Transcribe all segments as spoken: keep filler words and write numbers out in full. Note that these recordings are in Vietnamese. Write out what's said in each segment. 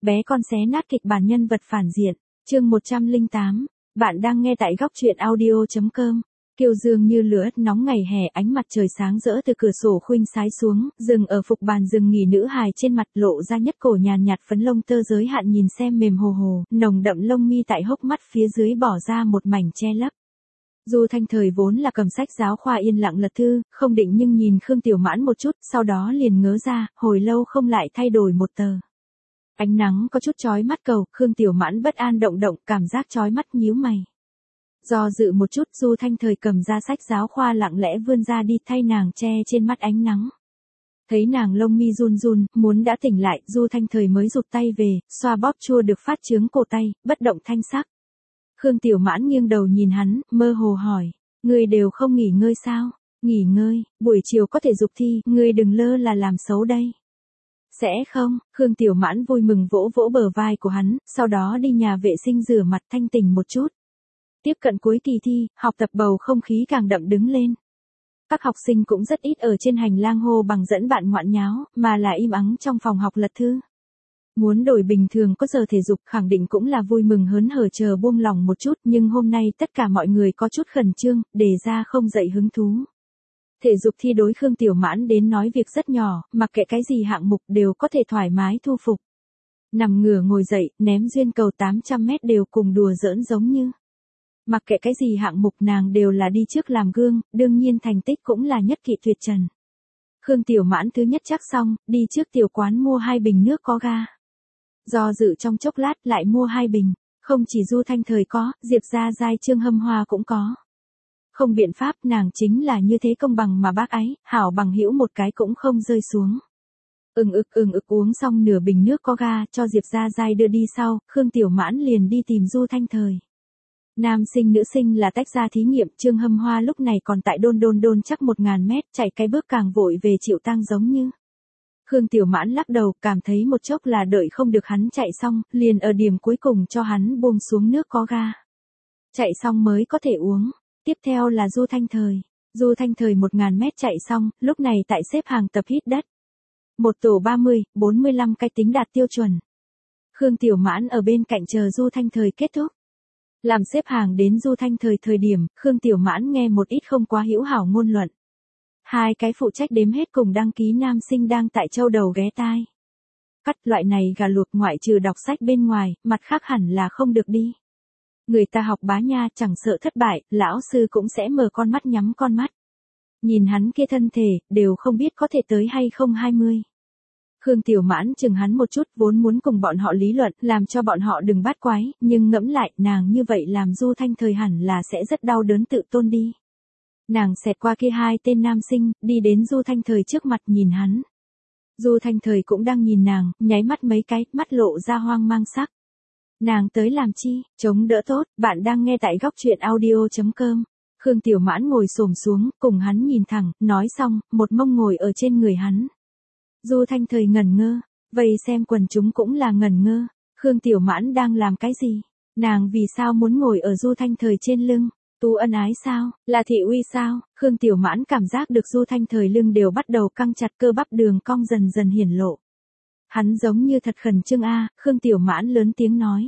bé con xé nát kịch bản nhân vật phản diện. Chương một trăm lẻ tám. Bạn đang nghe tại góc truyện audio chấm com. Kiều dương như lửa nóng ngày hè, ánh mặt trời sáng rỡ từ cửa sổ khuynh sái xuống, dừng ở phục bàn rừng nghỉ nữ hài trên mặt, lộ ra nhất cổ nhàn nhạt phấn lông tơ giới hạn nhìn xem mềm hồ hồ, nồng đậm lông mi tại hốc mắt phía dưới bỏ ra một mảnh che lấp. Du Thanh Thời vốn là cầm sách giáo khoa yên lặng lật thư, không định nhưng nhìn Khương Tiểu Mãn một chút, sau đó liền ngớ ra, hồi lâu không lại thay đổi một tờ. Ánh nắng có chút chói mắt cầu, Khương Tiểu Mãn bất an động động, cảm giác chói mắt nhíu mày. Do dự một chút, Du Thanh Thời cầm ra sách giáo khoa lặng lẽ vươn ra đi thay nàng che trên mắt ánh nắng. Thấy nàng lông mi run run, muốn đã tỉnh lại, Du Thanh Thời mới rụt tay về, xoa bóp chua được phát chướng cổ tay, bất động thanh sắc. Khương Tiểu Mãn nghiêng đầu nhìn hắn, mơ hồ hỏi, ngươi đều không nghỉ ngơi sao? Nghỉ ngơi, buổi chiều có thể dục thi, ngươi đừng lơ là làm xấu đây. Sẽ không, Khương Tiểu Mãn vui mừng vỗ vỗ bờ vai của hắn, sau đó đi nhà vệ sinh rửa mặt thanh tỉnh một chút. Tiếp cận cuối kỳ thi, học tập bầu không khí càng đậm đứng lên. Các học sinh cũng rất ít ở trên hành lang hô bằng dẫn bạn ngoạn nháo, mà là im ắng trong phòng học lật thư. Muốn đổi bình thường có giờ thể dục khẳng định cũng là vui mừng hớn hở chờ buông lòng một chút, nhưng hôm nay tất cả mọi người có chút khẩn trương, đề ra không dậy hứng thú. Thể dục thi đối Khương Tiểu Mãn đến nói việc rất nhỏ, mặc kệ cái gì hạng mục đều có thể thoải mái thu phục. Nằm ngửa ngồi dậy, ném duyên cầu tám trăm mét đều cùng đùa giỡn giống như. Mặc kệ cái gì hạng mục nàng đều là đi trước làm gương, đương nhiên thành tích cũng là nhất kỵ tuyệt trần. Khương Tiểu Mãn thứ nhất chắc xong, đi trước tiểu quán mua hai bình nước có ga. Do dự trong chốc lát lại mua hai bình, không chỉ Du Thanh Thời có, Diệp Gia Giai Trương Hâm Hoa cũng có. Không biện pháp, nàng chính là như thế công bằng mà bác ái, hảo bằng hữu một cái cũng không rơi xuống. Ừng ực ừng ực uống xong nửa bình nước có ga cho Diệp Gia Giai đưa đi sau, Khương Tiểu Mãn liền đi tìm Du Thanh Thời. Nam sinh nữ sinh là tách ra thí nghiệm, Trương Hâm Hoa lúc này còn tại đôn đôn đôn chắc một ngàn mét, chạy cái bước càng vội về chịu tang giống như. Khương Tiểu Mãn lắc đầu, cảm thấy một chốc là đợi không được hắn chạy xong, liền ở điểm cuối cùng cho hắn buông xuống nước có ga. Chạy xong mới có thể uống. Tiếp theo là Du Thanh Thời. Du Thanh Thời một ngàn mét chạy xong, lúc này tại xếp hàng tập hít đất. Một tổ ba mươi, bốn mươi lăm cái tính đạt tiêu chuẩn. Khương Tiểu Mãn ở bên cạnh chờ Du Thanh Thời kết thúc. Làm xếp hàng đến Du Thanh Thời thời điểm, Khương Tiểu Mãn nghe một ít không quá hữu hảo ngôn luận. Hai cái phụ trách đếm hết cùng đăng ký nam sinh đang tại châu đầu ghé tai. Cắt loại này gà luộc ngoại trừ đọc sách bên ngoài, mặt khác hẳn là không được đi. Người ta học bá nha, chẳng sợ thất bại, lão sư cũng sẽ mở con mắt nhắm con mắt. Nhìn hắn kia thân thể, đều không biết có thể tới hay không hai mươi. Khương Tiểu Mãn chừng hắn một chút, vốn muốn cùng bọn họ lý luận, làm cho bọn họ đừng bắt quái, nhưng ngẫm lại, nàng như vậy làm Du Thanh Thời hẳn là sẽ rất đau đớn tự tôn đi. Nàng xẹt qua kia hai tên nam sinh, đi đến Du Thanh Thời trước mặt nhìn hắn. Du Thanh Thời cũng đang nhìn nàng, nháy mắt mấy cái, mắt lộ ra hoang mang sắc. Nàng tới làm chi, chống đỡ tốt, bạn đang nghe tại góc truyện audio chấm com. Khương Tiểu Mãn ngồi xổm xuống, cùng hắn nhìn thẳng, nói xong, một mông ngồi ở trên người hắn. Du Thanh Thời ngẩn ngơ, vậy xem quần chúng cũng là ngẩn ngơ, Khương Tiểu Mãn đang làm cái gì? Nàng vì sao muốn ngồi ở Du Thanh Thời trên lưng? Tu ân ái sao? Là thị uy sao? Khương Tiểu Mãn cảm giác được Du Thanh Thời lưng đều bắt đầu căng chặt, cơ bắp đường cong dần dần hiển lộ. Hắn giống như thật khẩn trương a, Khương Tiểu Mãn lớn tiếng nói.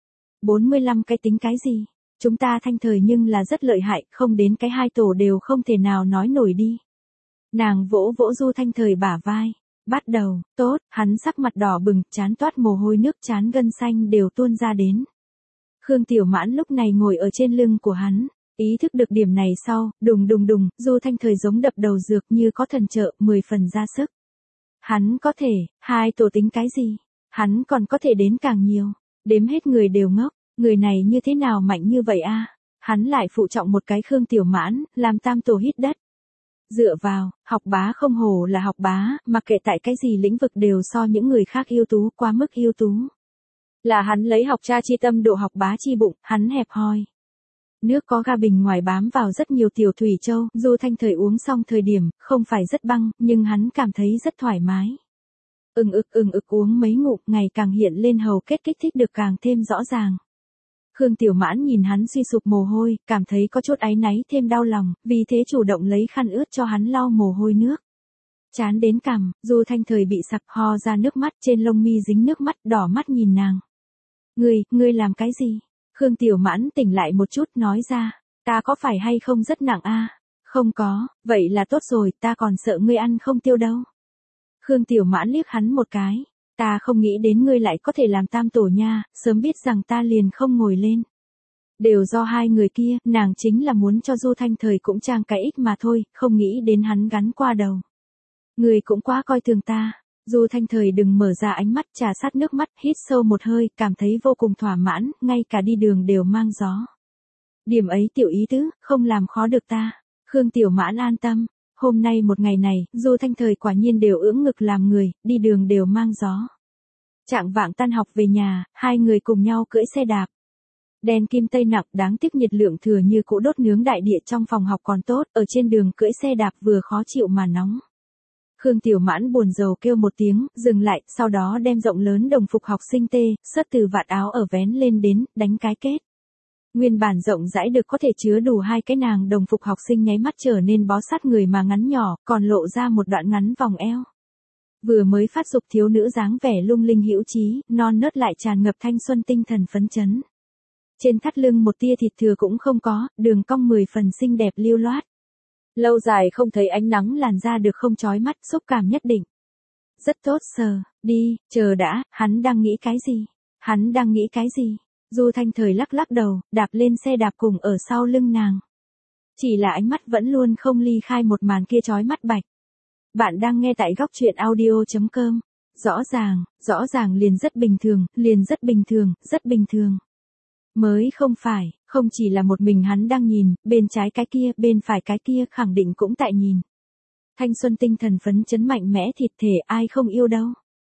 bốn mươi lăm cái tính cái gì? Chúng ta Thanh Thời nhưng là rất lợi hại, không đến cái hai tổ đều không thể nào nói nổi đi. Nàng vỗ vỗ Du Thanh Thời bả vai. Bắt đầu, tốt, hắn sắc mặt đỏ bừng, trán toát mồ hôi nước trán gân xanh đều tuôn ra đến. Khương Tiểu Mãn lúc này ngồi ở trên lưng của hắn, ý thức được điểm này sau, đùng đùng đùng, Du Thanh Thời giống đập đầu dược như có thần trợ, mười phần ra sức. Hắn có thể, hai tổ tính cái gì? Hắn còn có thể đến càng nhiều. Đếm hết người đều ngốc, người này như thế nào mạnh như vậy a? Hắn lại phụ trọng một cái Khương Tiểu Mãn, làm tam tổ hít đất. Dựa vào, học bá không hổ là học bá, mặc kệ tại cái gì lĩnh vực đều so những người khác ưu tú, quá mức ưu tú. Là hắn lấy học cha chi tâm độ học bá chi bụng, hắn hẹp hòi. Nước có ga bình ngoài bám vào rất nhiều tiểu thủy châu, Du Thanh Thời uống xong thời điểm, không phải rất băng, nhưng hắn cảm thấy rất thoải mái. Ừng ực ừng ực uống mấy ngụm, ngày càng hiện lên hầu kết kích thích được càng thêm rõ ràng. Khương Tiểu Mãn nhìn hắn suy sụp mồ hôi, cảm thấy có chút áy náy thêm đau lòng, vì thế chủ động lấy khăn ướt cho hắn lau mồ hôi nước. Chán đến cằm, Du Thanh Thời bị sặc ho ra nước mắt, trên lông mi dính nước mắt, đỏ mắt nhìn nàng. Ngươi, ngươi làm cái gì? Khương Tiểu Mãn tỉnh lại một chút nói ra, ta có phải hay không rất nặng a? Không có, vậy là tốt rồi, ta còn sợ ngươi ăn không tiêu đâu. Khương Tiểu Mãn liếc hắn một cái, ta không nghĩ đến ngươi lại có thể làm tam tổ nha, sớm biết rằng ta liền không ngồi lên. Đều do hai người kia, nàng chính là muốn cho Du Thanh Thời cũng trang cái ích mà thôi, không nghĩ đến hắn gắn qua đầu. Ngươi cũng quá coi thường ta. Du Thanh Thời đừng mở ra ánh mắt, trà sát nước mắt, hít sâu một hơi, cảm thấy vô cùng thỏa mãn, ngay cả đi đường đều mang gió. Điểm ấy tiểu ý tứ, không làm khó được ta. Khương Tiểu Mãn an tâm, hôm nay một ngày này, Du Thanh Thời quả nhiên đều ưỡng ngực làm người, đi đường đều mang gió. Trạng vạng tan học về nhà, hai người cùng nhau cưỡi xe đạp. Đèn kim tây nặng, đáng tiếc nhiệt lượng thừa như cũ đốt nướng đại địa trong phòng học còn tốt, ở trên đường cưỡi xe đạp vừa khó chịu mà nóng. Khương Tiểu Mãn buồn rầu kêu một tiếng, dừng lại, sau đó đem rộng lớn đồng phục học sinh tê, sớt từ vạt áo ở vén lên đến, đánh cái kết. Nguyên bản rộng rãi được có thể chứa đủ hai cái nàng đồng phục học sinh nháy mắt trở nên bó sát người mà ngắn nhỏ, còn lộ ra một đoạn ngắn vòng eo. Vừa mới phát dục thiếu nữ dáng vẻ lung linh hữu trí, non nớt lại tràn ngập thanh xuân tinh thần phấn chấn. Trên thắt lưng một tia thịt thừa cũng không có, đường cong mười phần xinh đẹp lưu loát. Lâu dài không thấy ánh nắng làn da được không chói mắt, xúc cảm nhất định. Rất tốt sờ, đi, chờ đã, hắn đang nghĩ cái gì? Hắn đang nghĩ cái gì? Du Thanh Thời lắc lắc đầu, đạp lên xe đạp cùng ở sau lưng nàng. Chỉ là ánh mắt vẫn luôn không ly khai một màn kia chói mắt bạch. Bạn đang nghe tại góc truyện audio chấm com. Rõ ràng, rõ ràng liền rất bình thường, liền rất bình thường, rất bình thường. Mới không phải, không chỉ là một mình hắn đang nhìn, bên trái cái kia, bên phải cái kia khẳng định cũng tại nhìn. Thanh xuân tinh thần phấn chấn mạnh mẽ thịt thể ai không yêu đâu.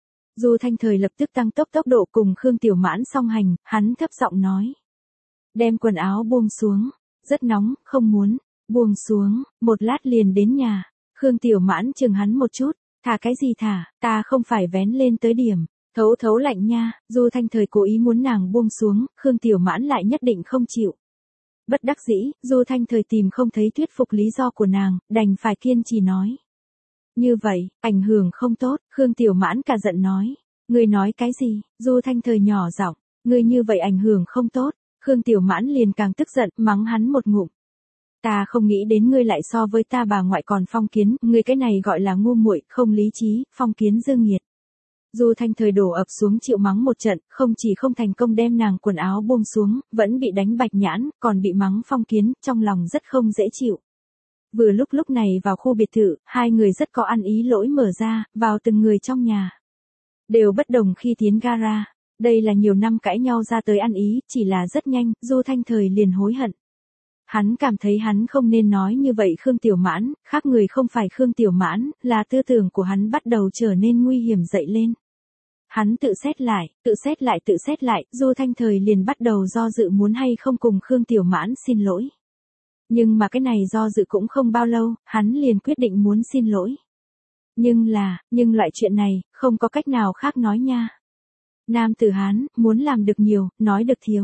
Du Thanh Thời lập tức tăng tốc tốc độ cùng Khương Tiểu Mãn song hành, hắn thấp giọng nói. Đem quần áo buông xuống, rất nóng, không muốn, buông xuống, một lát liền đến nhà. Khương Tiểu Mãn chừng hắn một chút, thả cái gì thả, ta không phải vén lên tới điểm. Thấu thấu lạnh nha, Du Thanh Thời cố ý muốn nàng buông xuống, Khương Tiểu Mãn lại nhất định không chịu. Bất đắc dĩ, Du Thanh Thời tìm không thấy thuyết phục lý do của nàng, đành phải kiên trì nói. Như vậy, ảnh hưởng không tốt, Khương Tiểu Mãn cả giận nói. Ngươi nói cái gì? Du Thanh Thời nhỏ giọng, ngươi như vậy ảnh hưởng không tốt, Khương Tiểu Mãn liền càng tức giận, mắng hắn một ngụm. Ta không nghĩ đến ngươi lại so với ta bà ngoại còn phong kiến, ngươi cái này gọi là ngu muội, không lý trí, phong kiến dương nghiệt. Du Thanh Thời đổ ập xuống chịu mắng một trận, không chỉ không thành công đem nàng quần áo buông xuống, vẫn bị đánh bạch nhãn, còn bị mắng phong kiến, trong lòng rất không dễ chịu. Vừa lúc lúc này vào khu biệt thự, hai người rất có ăn ý lỗi mở ra, vào từng người trong nhà. Đều bất đồng khi tiến gara. Đây là nhiều năm cãi nhau ra tới ăn ý, chỉ là rất nhanh, Du Thanh Thời liền hối hận. Hắn cảm thấy hắn không nên nói như vậy Khương Tiểu Mãn, khác người không phải Khương Tiểu Mãn, là tư tưởng của hắn bắt đầu trở nên nguy hiểm dậy lên. Hắn tự xét lại, tự xét lại tự xét lại, Du Thanh Thời liền bắt đầu do dự muốn hay không cùng Khương Tiểu Mãn xin lỗi. Nhưng mà cái này do dự cũng không bao lâu, hắn liền quyết định muốn xin lỗi. Nhưng là, nhưng loại chuyện này, không có cách nào khác nói nha. Nam tử Hán, muốn làm được nhiều, nói được thiếu.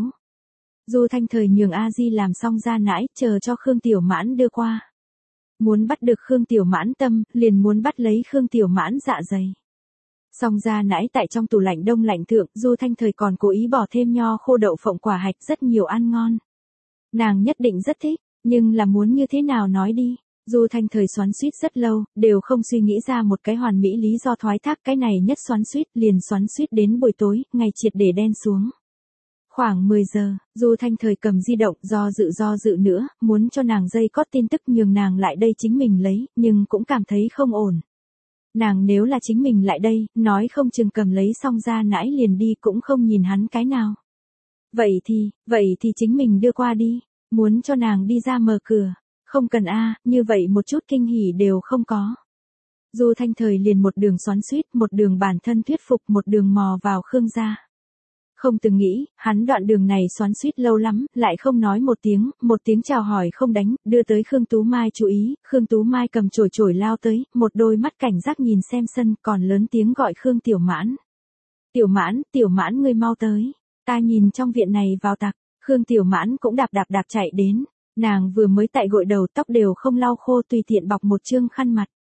Du Thanh Thời nhường A Di làm xong ra nãi, chờ cho Khương Tiểu Mãn đưa qua. Muốn bắt được Khương Tiểu Mãn tâm, liền muốn bắt lấy Khương Tiểu Mãn dạ dày. Xong ra nãi tại trong tủ lạnh đông lạnh thượng, Du Thanh Thời còn cố ý bỏ thêm nho khô đậu phộng quả hạch rất nhiều ăn ngon. Nàng nhất định rất thích, nhưng là muốn như thế nào nói đi. Du Thanh Thời xoắn xuýt rất lâu, đều không suy nghĩ ra một cái hoàn mỹ lý do thoái thác, cái này nhất xoắn xuýt liền xoắn xuýt đến buổi tối, ngày triệt để đen xuống. Khoảng mười giờ, Du Thanh Thời cầm di động do dự do dự nữa, muốn cho nàng dây cót tin tức nhường nàng lại đây chính mình lấy, nhưng cũng cảm thấy không ổn. Nàng nếu là chính mình lại đây, nói không chừng cầm lấy xong ra nãi liền đi cũng không nhìn hắn cái nào. Vậy thì, vậy thì chính mình đưa qua đi, muốn cho nàng đi ra mở cửa. Không cần a, như vậy một chút kinh hỉ đều không có. Du Thanh Thời liền một đường xoắn xuýt, một đường bản thân thuyết phục, một đường mò vào Khương gia. Không từng nghĩ, hắn đoạn đường này xoắn xuýt lâu lắm, lại không nói một tiếng, một tiếng chào hỏi không đánh, đưa tới Khương Tú Mai chú ý, Khương Tú Mai cầm chổi chổi lao tới, một đôi mắt cảnh giác nhìn xem sân, còn lớn tiếng gọi Khương Tiểu Mãn. Tiểu Mãn, Tiểu Mãn ngươi mau tới, ta nhìn trong viện này vào tặc, Khương Tiểu Mãn cũng đạp đạp đạp chạy đến. Nàng vừa mới tại gội đầu, tóc đều không lau khô, tùy tiện bọc một chương khăn mặt.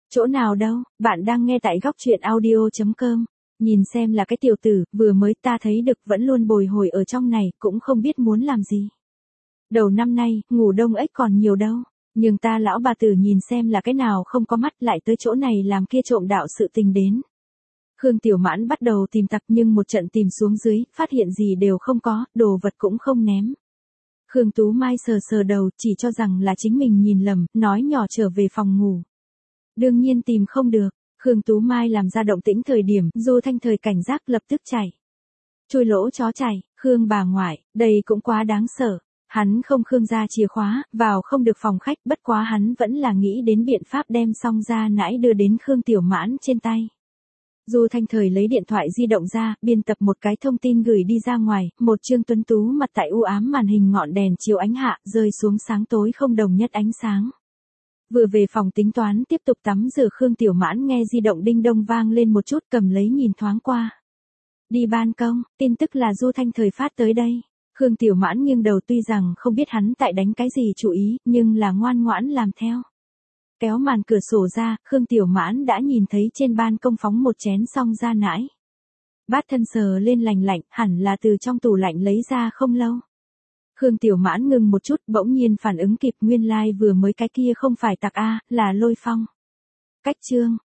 Chỗ nào đâu, bạn đang nghe tại góc chuyện audio chấm com. Nhìn xem là cái tiểu tử, vừa mới ta thấy được vẫn luôn bồi hồi ở trong này, cũng không biết muốn làm gì. Đầu năm nay, ngủ đông ếch còn nhiều đâu. Nhưng ta lão bà tử nhìn xem là cái nào không có mắt lại tới chỗ này làm kia trộm đạo sự tình đến. Khương Tiểu Mãn bắt đầu tìm tặc nhưng một trận tìm xuống dưới, phát hiện gì đều không có, đồ vật cũng không ném. Khương Tú Mai sờ sờ đầu, chỉ cho rằng là chính mình nhìn lầm, nói nhỏ trở về phòng ngủ. Đương nhiên tìm không được, Khương Tú Mai làm ra động tĩnh thời điểm, Du Thanh Thời cảnh giác lập tức chạy. Chui lỗ chó chạy, Khương bà ngoại, đây cũng quá đáng sợ. Hắn không Khương ra chìa khóa, vào không được phòng khách, bất quá hắn vẫn là nghĩ đến biện pháp đem xong ra nãi đưa đến Khương Tiểu Mãn trên tay. Du Thanh Thời lấy điện thoại di động ra, biên tập một cái thông tin gửi đi ra ngoài, một trương tuấn tú mặt tại u ám màn hình ngọn đèn chiếu ánh hạ, rơi xuống sáng tối không đồng nhất ánh sáng. Vừa về phòng tính toán tiếp tục tắm rửa Khương Tiểu Mãn nghe di động đinh đông vang lên một chút cầm lấy nhìn thoáng qua. Đi ban công, tin tức là Du Thanh Thời phát tới đây. Khương Tiểu Mãn nghiêng đầu tuy rằng không biết hắn tại đánh cái gì chủ ý, nhưng là ngoan ngoãn làm theo. Kéo màn cửa sổ ra, Khương Tiểu Mãn đã nhìn thấy trên ban công phóng một chén xong ra nãi. Bát thân sờ lên lành lạnh, hẳn là từ trong tủ lạnh lấy ra không lâu. Khương Tiểu Mãn ngừng một chút, bỗng nhiên phản ứng kịp nguyên lai like vừa mới cái kia không phải tặc A, là Lôi Phong. Cách chương,